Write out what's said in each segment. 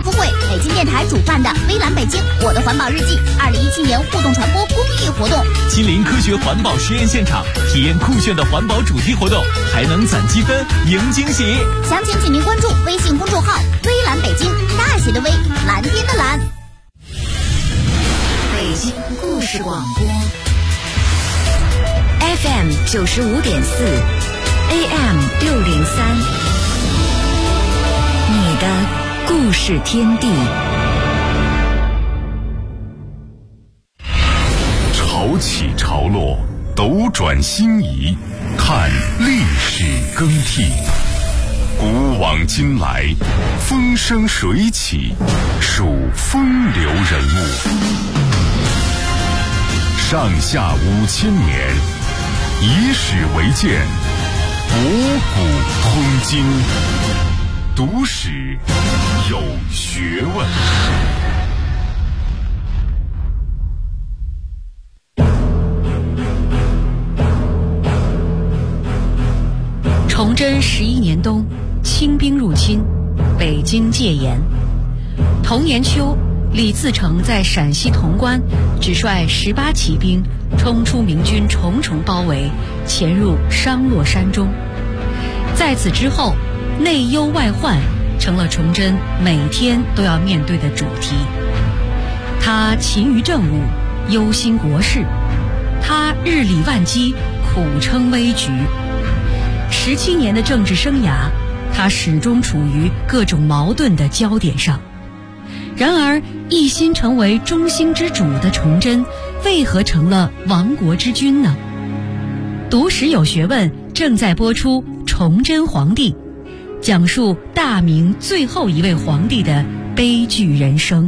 富贵、北京电台主办的微蓝北京我的环保日记2017年互动传播公益活动， 亲临科学环保实验现场，体验酷炫的环保主题活动，还能攒积分赢惊喜。 详情请您关注微信公众号微蓝北京，大写的微，蓝天的蓝。 北京故事广播 FM 95.4 AM 603，你的故事天地。 潮起潮落，斗转星移，看历史更替。古往今来，风生水起，数风流人物。上下5000年，以史为鉴，博古通今，读史有学问。 崇祯11年冬，清兵入侵，北京戒严。同年秋，李自成在陕西潼关只率18骑兵冲出明军重重包围，潜入商洛山中。在此之后，内忧外患成了崇祯每天都要面对的主题。他勤于政务，忧心国事，他日理万机，苦撑危局。17年的政治生涯，他始终处于各种矛盾的焦点上。然而，一心成为中兴之主的崇祯，为何成了亡国之君呢？读史有学问正在播出《崇祯皇帝》，讲述大明最后一位皇帝的悲剧人生。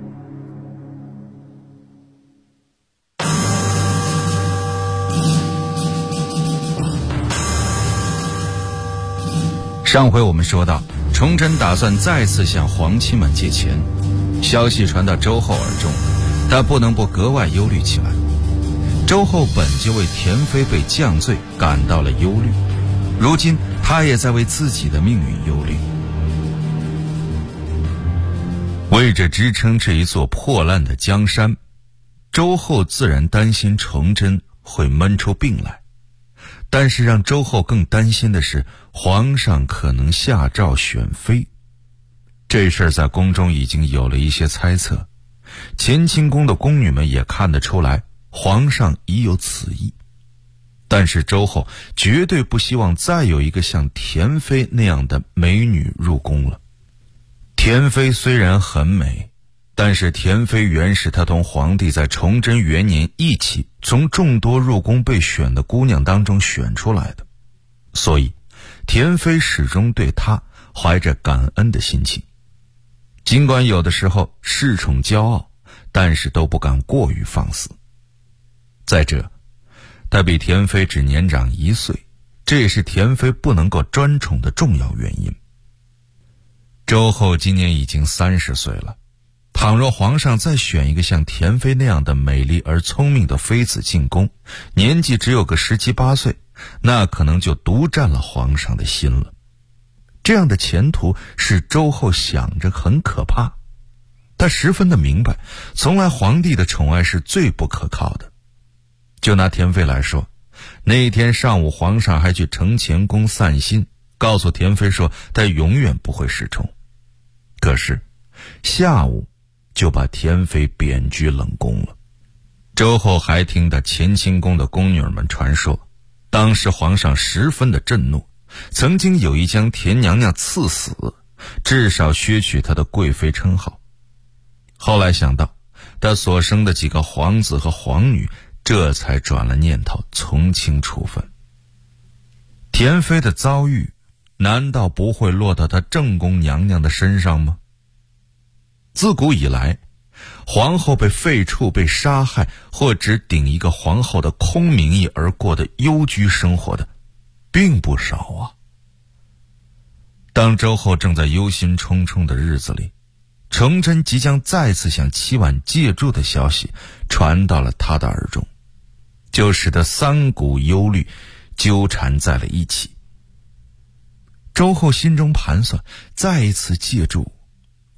上回我们说到，崇祯打算再次向皇亲们借钱，消息传到周后耳中，他不能不格外忧虑起来。周后本就为田妃被降罪感到了忧虑，如今他也在为自己的命运忧虑。为着支撑这一座破烂的江山，周后自然担心崇祯会闷出病来。但是让周后更担心的是，皇上可能下诏选妃。这事儿在宫中已经有了一些猜测，乾清宫的宫女们也看得出来，皇上已有此意。但是周后绝对不希望再有一个像田妃那样的美女入宫了。田妃虽然很美，但是田妃原是他同皇帝在崇祯元年一起从众多入宫被选的姑娘当中选出来的，所以田妃始终对他怀着感恩的心情。尽管有的时候恃宠骄傲，但是都不敢过于放肆。再者，他比田妃只年长1岁，这也是田妃不能够专宠的重要原因。周后今年已经30岁了，倘若皇上再选一个像田妃那样的美丽而聪明的妃子进宫，年纪只有个17、18岁，那可能就独占了皇上的心了。这样的前途使周后想着很可怕。他十分的明白，从来皇帝的宠爱是最不可靠的。就拿田妃来说，那天上午皇上还去承乾宫散心，告诉田妃说他永远不会失宠。可是下午就把田妃贬居冷宫了。周后还听到乾清宫的宫女们传说，当时皇上十分的震怒，曾经有意将田娘娘赐死，至少削去她的贵妃称号。后来想到他所生的几个皇子和皇女，这才转了念头，从轻处分。田妃的遭遇难道不会落到她正宫娘娘的身上吗？自古以来，皇后被废黜、被杀害，或只顶一个皇后的空名义而过的幽居生活的并不少啊。当周后正在忧心忡忡的日子里，崇祯即将再次向齐婉借住的消息传到了他的耳中，就使得三股忧虑纠缠在了一起。周后心中盘算，再一次借住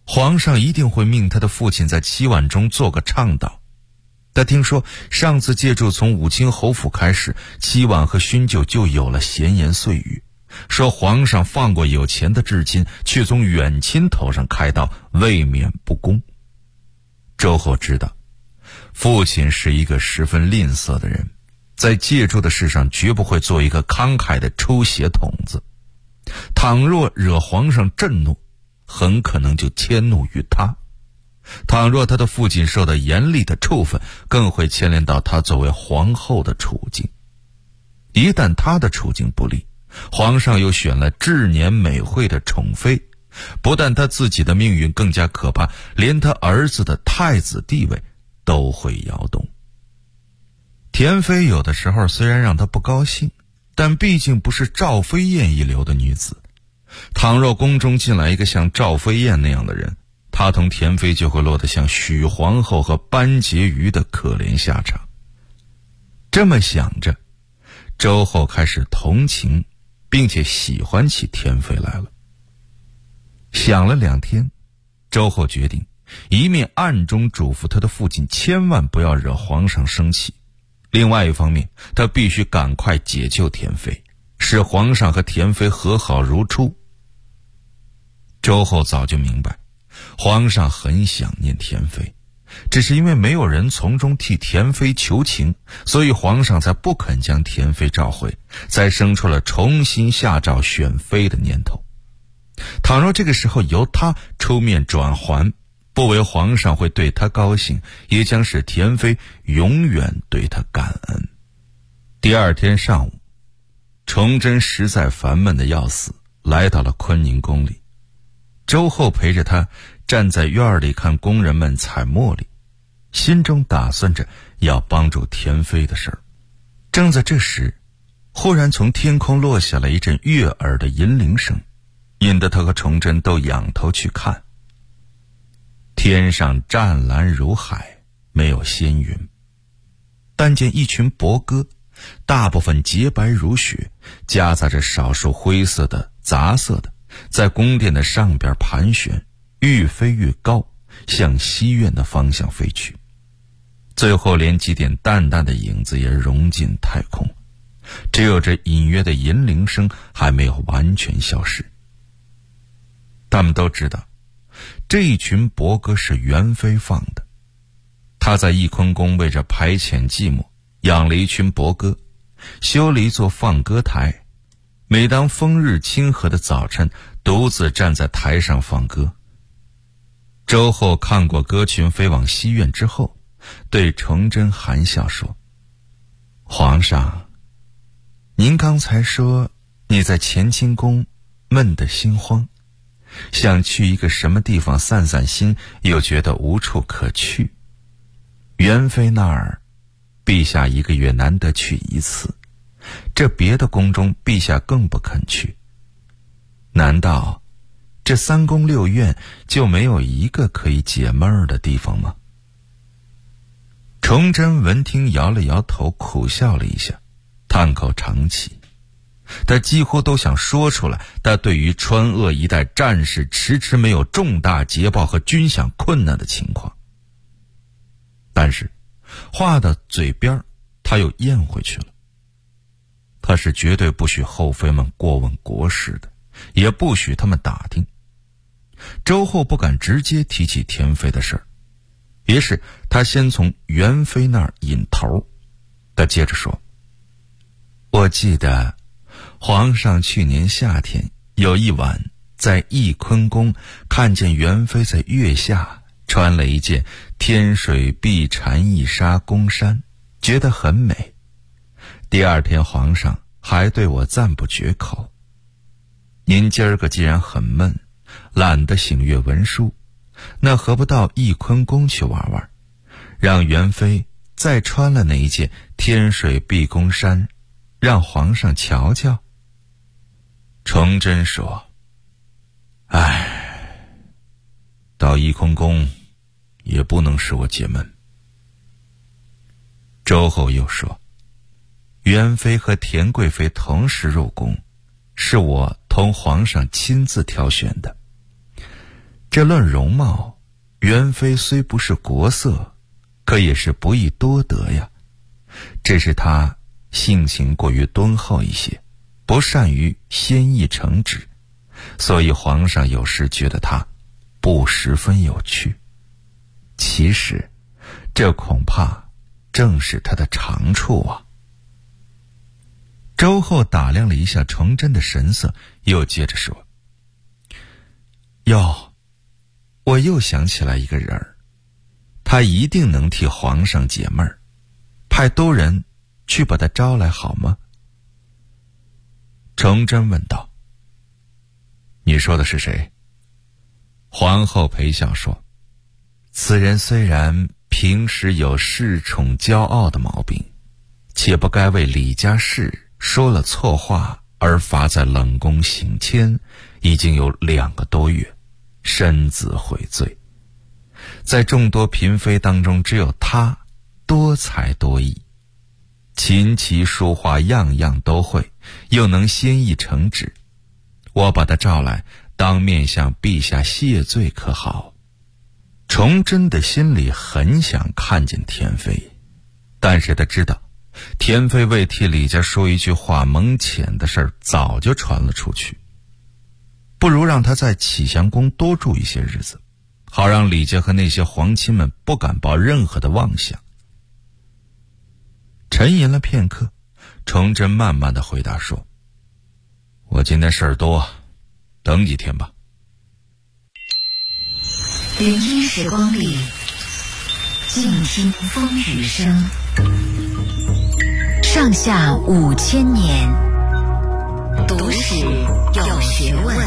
皇上一定会命他的父亲在七婉中做个倡导。他听说上次借住从武清侯府开始，七婉和勋舅就有了闲言碎语，说皇上放过有钱的至亲，却从远亲头上开刀，未免不公。周后知道父亲是一个十分吝啬的人，在借住的事上绝不会做一个慷慨的抽血筒子，倘若惹皇上震怒，很可能就迁怒于他。倘若他的父亲受到严厉的处分，更会牵连到他作为皇后的处境。一旦他的处境不利，皇上又选了至年美惠的宠妃，不但他自己的命运更加可怕，连他儿子的太子地位都会摇动。田妃有的时候虽然让他不高兴，但毕竟不是赵飞燕一流的女子。倘若宫中进来一个像赵飞燕那样的人，她同田妃就会落得像许皇后和班婕妤的可怜下场。这么想着，周后开始同情并且喜欢起田妃来了。想了2天，周后决定一面暗中嘱咐他的父亲千万不要惹皇上生气，另外一方面他必须赶快解救田妃，使皇上和田妃和好如初。周后早就明白皇上很想念田妃，只是因为没有人从中替田妃求情，所以皇上才不肯将田妃召回，才生出了重新下诏选妃的念头。倘若这个时候由他出面转还，不为皇上会对他高兴，也将使田妃永远对他感恩。第2天上午，崇祯实在烦闷的要死，来到了坤宁宫里。周后陪着他站在院里看工人们采茉莉，心中打算着要帮助田妃的事儿。正在这时，忽然从天空落下了一阵悦耳的银铃声，引得他和崇祯都仰头去看。天上湛蓝如海，没有仙云，但见一群伯鸽，大部分洁白如雪，夹杂着少数灰色的杂色的，在宫殿的上边盘旋，愈飞愈高，向西院的方向飞去。最后连几点淡淡的影子也融进太空，只有这隐约的银铃声还没有完全消失。他们都知道这一群伯鸽是元妃放的，她在翊坤宫为着排遣寂寞，养了一群伯鸽，修了一座放歌台，每当风日清和的早晨，独自站在台上放歌。周后看过鸽群飞往西院之后，对崇祯含笑说：“皇上，您刚才说你在乾清宫闷得心慌，想去一个什么地方散散心，又觉得无处可去。元妃那儿，陛下1个月难得去1次，这别的宫中陛下更不肯去。难道这3宫6院就没有一个可以解闷儿的地方吗？”崇祯闻听摇了摇头，苦笑了一下，叹口长气。他几乎都想说出来他对于川鄂一带战事迟迟没有重大捷报和军饷困难的情况，但是话到嘴边他又咽回去了。他是绝对不许后妃们过问国事的，也不许他们打听。周后不敢直接提起田妃的事儿，于是他先从元妃那儿引头。他接着说：“我记得皇上去年夏天有一晚在翊坤宫看见元妃在月下穿了一件天水碧蝉翼纱宫衫，觉得很美。第2天皇上还对我赞不绝口。您今儿个既然很闷，懒得醒阅文书，那何不到翊坤宫去玩玩，让元妃再穿了那一件天水碧宫衫，让皇上瞧瞧。”崇祯说：“到翊坤宫也不能使我解闷。”周后又说：“元妃和田贵妃同时入宫，是我同皇上亲自挑选的。 这论容貌，元妃虽不是国色，可也是不易多得呀。只是她性情过于敦厚一些，不善于先意承旨，所以皇上有时觉得她不十分有趣。其实这恐怕正是她的长处啊。周后打量了一下崇祯的神色，又接着说：哟，我又想起来一个人儿，他一定能替皇上解闷儿，派多人去把他招来好吗？崇祯问道。你说的是谁？皇后陪笑说：此人虽然平时有恃宠骄傲的毛病，且不该为李家事说了错话而罚在冷宫省迁，已经有2个多月，深自悔罪。在众多嫔妃当中，只有她多才多艺，琴棋书画样样都会，又能先意承旨。我把她召来，当面向陛下谢罪可好？崇祯的心里很想看见田妃，但是他知道田妃为替李家说一句话蒙浅的事儿早就传了出去，不如让他在启祥宫多住一些日子，好让李家和那些皇亲们不敢抱任何的妄想。沉吟了片刻，崇祯慢慢地回答说：我今天事儿多，等几天吧。 云烟时光里，静听风雨声。上下5000年，读史有学问。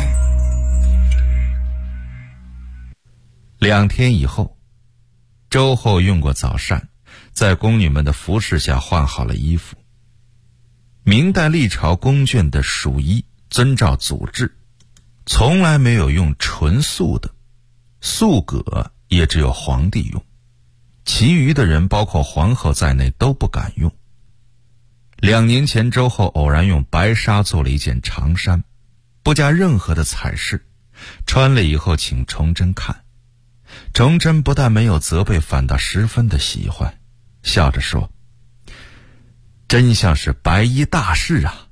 2天以后，周后用过早膳，在宫女们的服侍下换好了衣服。明代历朝宫眷的属衣遵照祖制，从来没有用纯素的，素葛也只有皇帝用，其余的人包括皇后在内都不敢用。2年前，周后偶然用白纱做了一件长衫，不加任何的彩饰，穿了以后请崇祯看。崇祯不但没有责备，反倒十分的喜欢，笑着说：真像是白衣大士啊。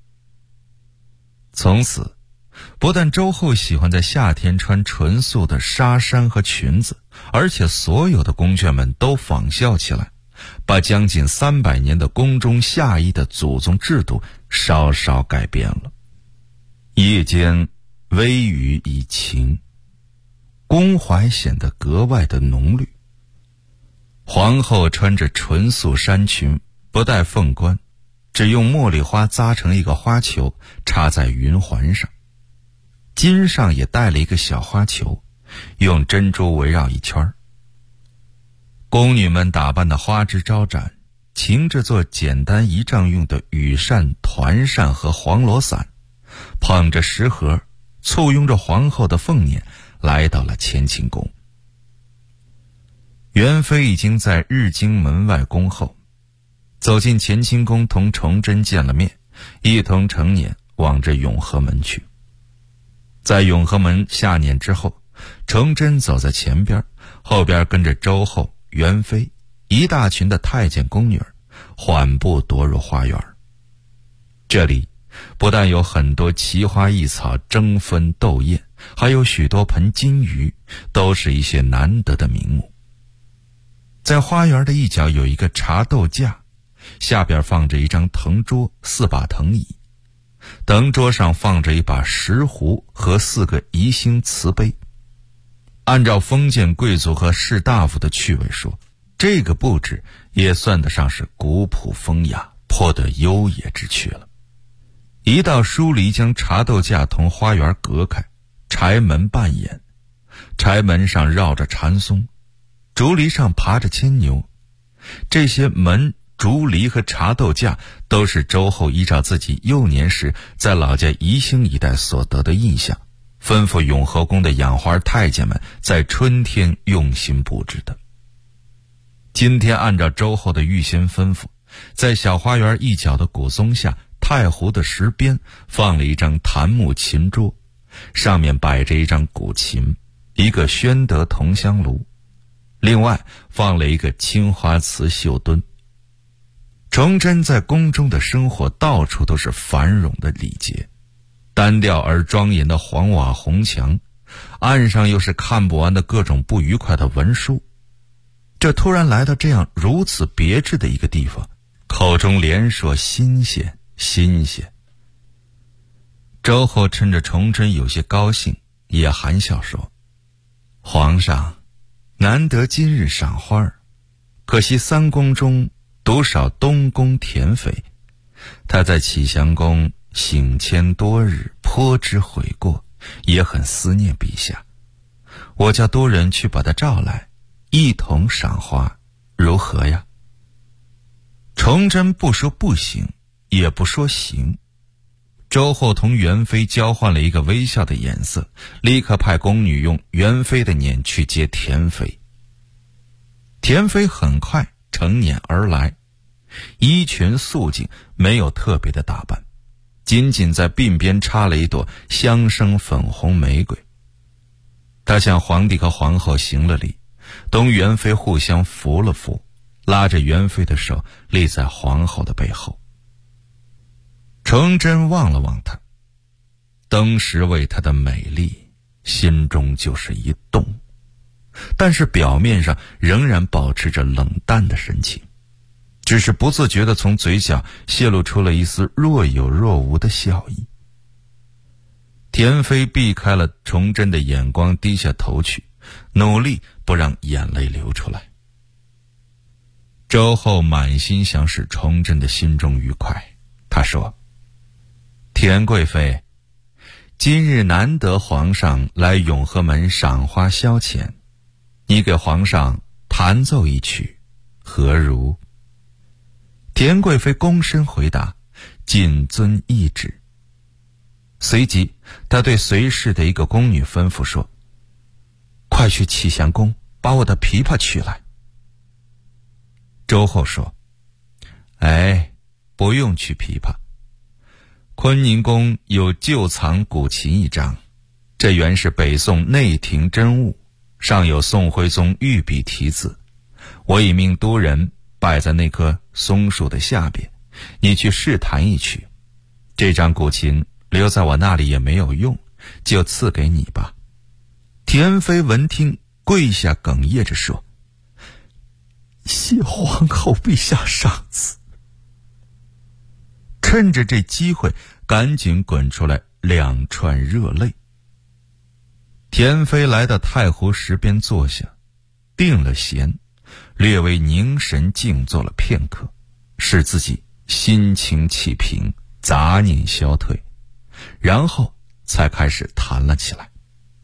从此不但周后喜欢在夏天穿纯素的纱衫和裙子，而且所有的宫眷们都仿效起来，把将近300年的宫中夏衣的祖宗制度稍稍改变了。夜间微雨已晴，宫怀显得格外的浓绿。皇后穿着纯素衫裙，不戴凤冠，只用茉莉花扎成一个花球，插在云环上，襟上也带了一个小花球，用珍珠围绕一圈。宫女们打扮的花枝招展，擎着做简单仪仗用的羽扇、团扇和黄罗伞，捧着食盒，簇拥着皇后的凤辇，来到了乾清宫。元妃已经在日京门外恭候，走进乾清宫，同崇祯见了面，一同成辇往着永和门去。在永和门下辇之后，崇祯走在前边，后边跟着周后、元妃一大群的太监宫女儿，缓步踱入花园。这里不但有很多奇花异草争分斗艳，还有许多盆金鱼，都是一些难得的名目。在花园的一角有一个茶豆架，下边放着一张藤桌，4把藤椅，藤桌上放着一把石壶和4个宜兴瓷杯。按照封建贵族和士大夫的趣味说，这个布置也算得上是古朴风雅，颇得优野之趣了。一道疏篱将茶豆架同花园隔开，柴门半掩，柴门上绕着禅松，竹篱上爬着牵牛。这些门、竹篱和茶豆架都是周后依照自己幼年时在老家宜兴一带所得的印象，吩咐永和宫的养花太监们在春天用心布置的。今天按照周后的预先吩咐，在小花园一角的古松下太湖的石边放了一张檀木琴桌，上面摆着一张古琴， 一个宣德同香炉，另外放了一个青花瓷绣墩。崇祯在宫中的生活到处都是繁荣的礼节，单调而庄严的黄瓦红墙，岸上又是看不完的各种不愉快的文书。这突然来到这样如此别致的一个地方，口中连说新鲜新鲜。周后趁着崇祯有些高兴，也含笑说：皇上难得今日赏花，可惜三宫中独少东宫田妃，他在启祥宫省迁多日，颇知悔过，也很思念陛下。我叫多人去把他召来，一同赏花，如何呀？崇祯不说不行，也不说行。周后同元妃交换了一个微笑的眼色，立刻派宫女用元妃的辇去接田妃。田妃很快乘辇而来，衣裙素净，没有特别的打扮，仅仅在鬓边插了一朵香生粉红玫瑰。她向皇帝和皇后行了礼，同元妃互相扶了扶，拉着元妃的手立在皇后的背后。崇祯望了望她，当时为她的美丽心中就是一动，但是表面上仍然保持着冷淡的神情，只是不自觉地从嘴角泄露出了一丝若有若无的笑意。田妃避开了崇祯的眼光，低下头去，努力不让眼泪流出来。周后满心想使崇祯的心中愉快，他说：田贵妃，今日难得皇上来永和门赏花消遣，你给皇上弹奏一曲，何如？田贵妃躬身回答：谨遵懿旨。随即她对随侍的一个宫女吩咐说：快去启祥宫把我的琵琶取来。周后说：不用取琵琶，坤宁宫有旧藏古琴一张，这原是北宋内廷真物，上有宋徽宗御笔题字，我已命多人摆在那棵松树的下边，你去试弹一曲。这张古琴留在我那里也没有用，就赐给你吧。田妃闻听，跪下哽咽着说：谢皇后陛下赏赐。趁着这机会，赶紧滚出来2串热泪。田妃来到太湖石边坐下，定了弦，略微凝神静坐了片刻，使自己心情气平，杂念消退，然后才开始弹了起来。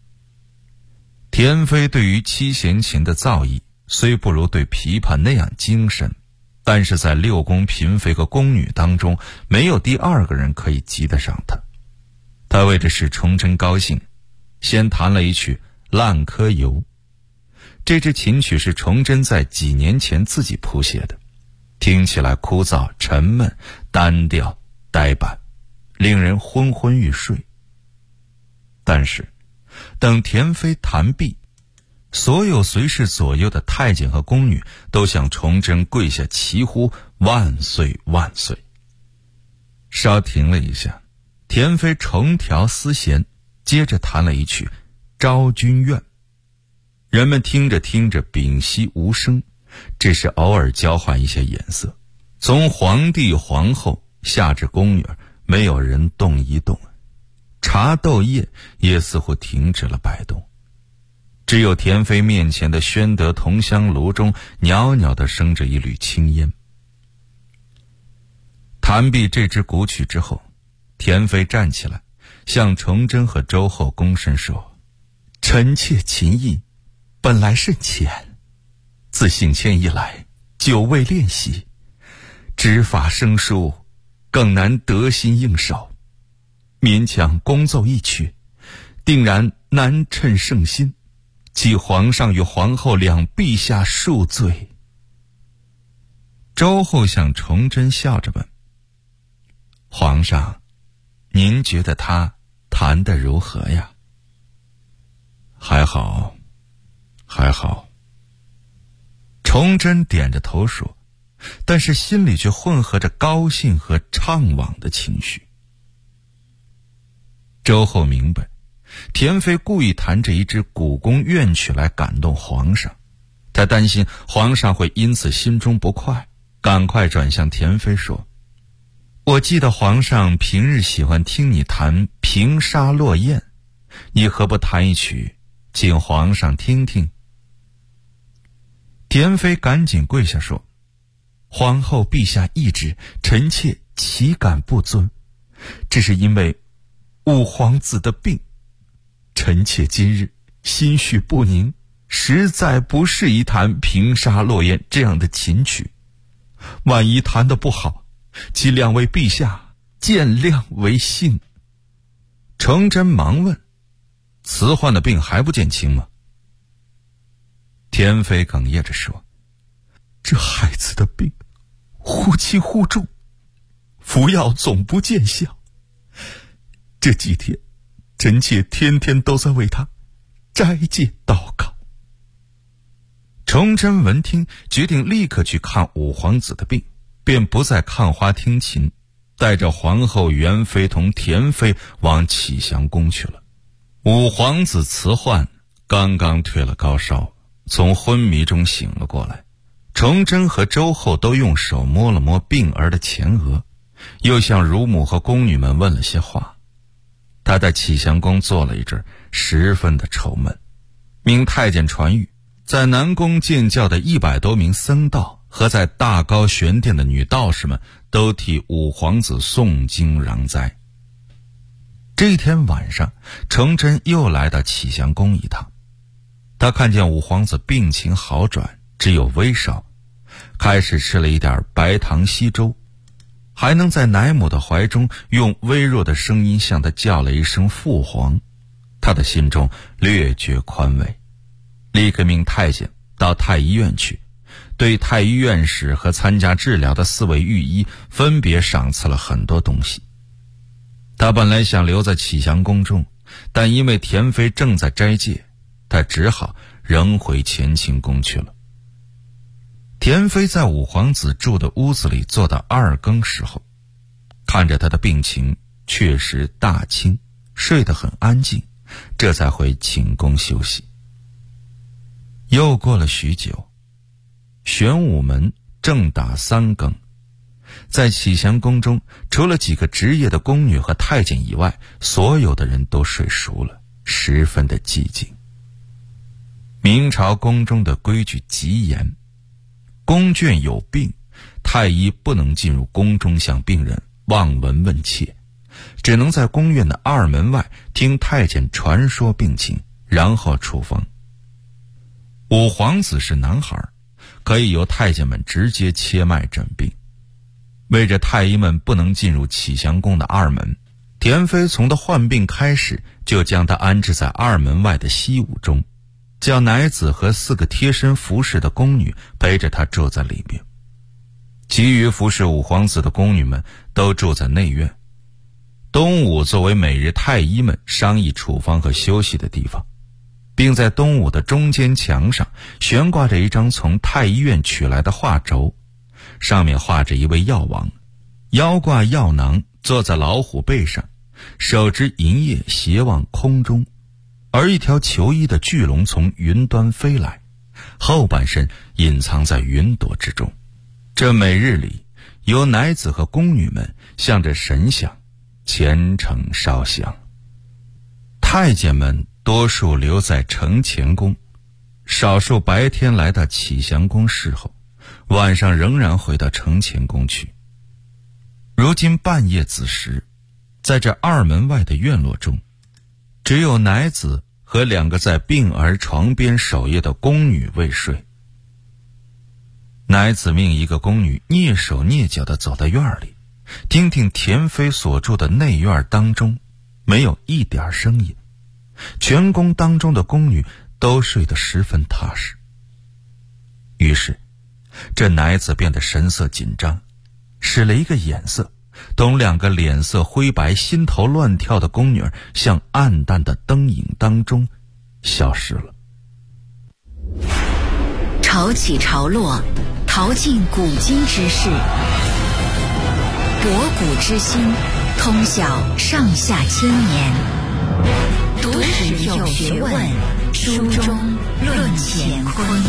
田妃对于七弦琴的造诣虽不如对琵琶那样精深，但是在6宫嫔妃和宫女当中，没有第2个人可以及得上她。她为着使崇祯高兴，先弹了一曲《烂柯游》。这支琴曲是崇祯在几年前自己谱写的，听起来枯燥沉闷，单调呆板，令人昏昏欲睡。但是等田妃弹毕，所有随侍左右的太监和宫女都向崇祯跪下齐呼万岁万岁。稍停了一下，田妃重调丝弦，接着弹了一曲《昭君怨》。人们听着听着屏息无声，只是偶尔交换一些颜色，从皇帝皇后下至宫女，没有人动一动，茶豆叶也似乎停止了摆动。只有田妃面前的宣德同香炉中袅袅地升着一缕青烟。弹毕这支古曲之后，田妃站起来，向崇祯和周后躬身说：臣妾琴艺本来甚浅，自省迁以来久未练习，指法生疏，更难得心应手，勉强恭奏一曲，定然难称圣心，即皇上与皇后两陛下恕罪。周后向崇祯笑着问：皇上，您觉得他弹得如何呀？ 还好，还好。崇祯点着头说，但是心里却混合着高兴和怅惘的情绪。周后明白，田妃故意弹着一支古宫怨曲来感动皇上，他担心皇上会因此心中不快，赶快转向田妃说，我记得皇上平日喜欢听你弹平沙落雁，你何不弹一曲请皇上听听？田妃赶紧跪下说，皇后陛下懿旨，臣妾岂敢不遵，只是因为五皇子的病，臣妾今日心绪不宁，实在不适宜弹平沙落雁这样的琴曲，万一弹得不好，请两位陛下见谅为幸。崇祯忙问，慈患的病还不见轻吗？田妃哽咽着说，这孩子的病忽轻忽重，服药总不见效，这几天臣妾天天都在为他斋戒祷告。崇祯闻听，决定立刻去看五皇子的病，便不再看花听琴，带着皇后元妃同田妃往启祥宫去了。五皇子慈焕刚刚退了高烧，从昏迷中醒了过来。崇祯和周后都用手摸了摸病儿的前额，又向乳母和宫女们问了些话。他在启祥宫坐了一阵，十分的愁闷。命太监传谕，在南宫建教的100多名僧道和在大高玄殿的女道士们都替五皇子诵经攘灾。这天晚上，崇祯又来到启祥宫一趟。他看见五皇子病情好转，只有微烧，开始吃了一点白糖稀粥，还能在奶母的怀中用微弱的声音向他叫了一声父皇。他的心中略觉宽慰，立刻命太监到太医院去，对太医院使和参加治疗的4位御医分别赏赐了很多东西。他本来想留在启祥宫中，但因为田妃正在斋戒，他只好仍回乾清宫去了。田妃在五皇子住的屋子里坐到2更时候，看着他的病情确实大轻，睡得很安静，这才回寝宫休息。又过了许久，玄武门正打3更，在启祥宫中，除了几个职业的宫女和太监以外，所有的人都睡熟了，十分的寂静。明朝宫中的规矩极严，宫眷有病，太医不能进入宫中向病人望闻问切，只能在宫院的2门外听太监传说病情，然后处方。五皇子是男孩，可以由太监们直接切脉诊病。为着太医们不能进入启祥宫的2门，田妃从他患病开始就将他安置在2门外的西屋中，叫乃子和4个贴身服侍的宫女陪着他住在里面。其余服侍五皇子的宫女们都住在内院，东屋作为每日太医们商议处方和休息的地方，并在东屋的中间墙上悬挂着一张从太医院取来的画轴，上面画着一位药王，腰挂药囊，坐在老虎背上，手执银叶斜望空中，而一条裘衣的巨龙从云端飞来，后半身隐藏在云朵之中。这每日里，由乃子和宫女们向着神像虔诚烧香。太监们多数留在承乾宫，少数白天来到启祥宫侍候，晚上仍然回到承乾宫去。如今半夜子时，在这2门外的院落中，只有乃子和2个在病儿床边守夜的宫女未睡。乃子命一个宫女蹑手蹑脚地走到院里，听听田妃所住的内院当中没有一点声音，全宫当中的宫女都睡得十分踏实。于是这乃子变得神色紧张，使了一个眼色，同2个脸色灰白心头乱跳的宫女向暗淡的灯影当中消失了。 潮起潮落，淘尽古今之事，博古知新，通晓上下千年。读史有学问，书中论乾坤。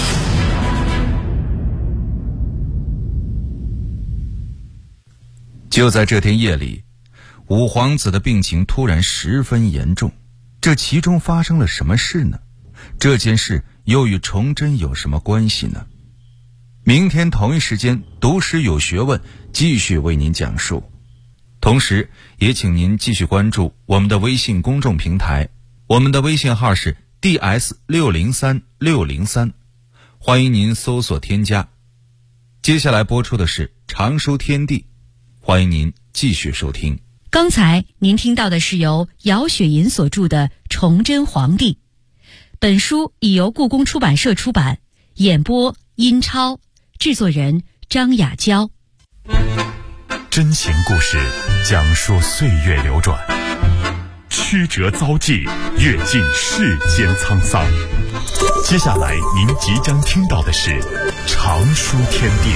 就在这天夜里，五皇子的病情突然十分严重，这其中发生了什么事呢？这件事又与崇祯有什么关系呢？明天同一时间，读史有学问继续为您讲述。同时也请您继续关注我们的微信公众平台，我们的微信号是 DS603603，欢迎您搜索添加。接下来播出的是常书天地，欢迎您继续收听。 刚才您听到的是由姚雪银所著的《崇祯皇帝》，本书已由故宫出版社出版，演播殷超，制作人张雅娇。 真情故事讲述岁月流转，曲折遭际，阅尽世间沧桑。接下来您即将听到的是常书天地。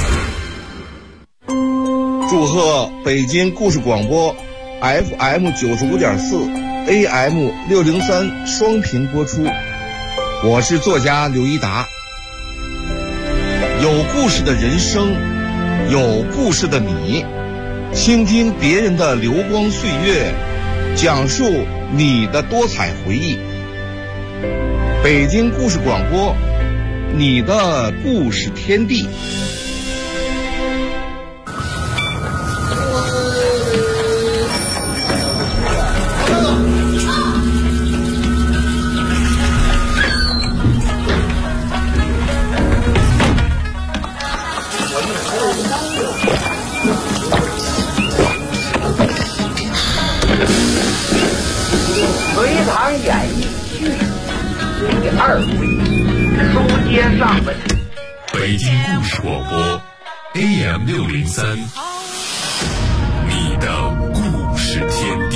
祝贺北京故事广播 FM 95.4 AM 603双频播出，我是作家刘一达。有故事的人生，有故事的你，倾听别人的流光岁月，讲述你的多彩回忆。北京故事广播，你的故事天地。 隋唐演义序第2回，书接上文。 北京故事广播 AM 603，你的故事天地。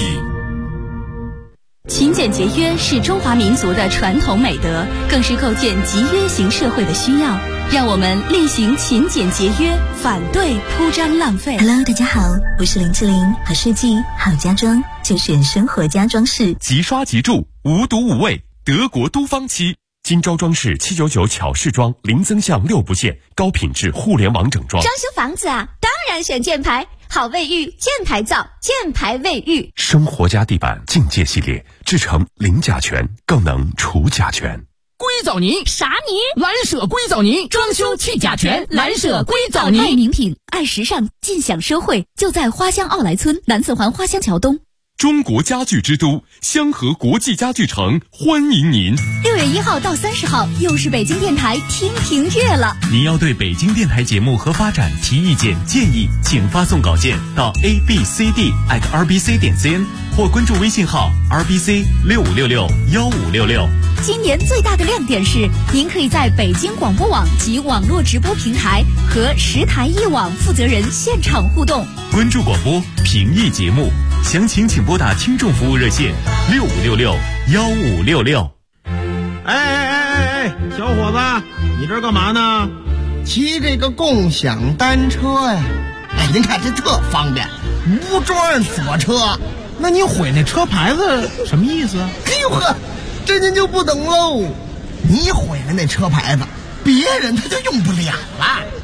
勤俭节约是中华民族的传统美德，更是构建集约型社会的需要。让我们厉行勤俭节约，反对铺张浪费。 Hello， 大家好，我是林志玲，好设计好家装就选生活家装饰， 即刷即住，无毒无味，德国都芳漆。金招装饰799巧饰装，零增项6不限，高品质互联网整装。 装修房子啊，当然选箭牌，好卫浴，箭牌造，箭牌卫浴。 生活家地板境界系列，制成零甲醛，更能除甲醛。 硅藻泥啥泥？ 蓝舍硅藻泥，装修去甲醛，蓝舍硅藻泥。 爱名品，爱时尚，尽享奢惠，就在花乡奥莱村南四环花乡桥东。 中国家具之都香河国际家具城欢迎您。 6月1号到30号，又是北京电台听评月了。 您要对北京电台节目和发展提意见建议，请发送稿件到 abcd@rbc.cn 或关注微信号 rbc65661566。 今年最大的亮点是，您可以在北京广播网及网络直播平台和10台1网负责人现场互动。 关注广播，评议节目，详情请拨打听众服务热线65661566。 哎，小伙子，你这干嘛呢？骑这个共享单车呀。哎，您看这特方便，无桩锁车。那你毁那车牌子什么意思啊？哎呦呵，这您就不懂喽。你毁了那车牌子，别人他就用不了了。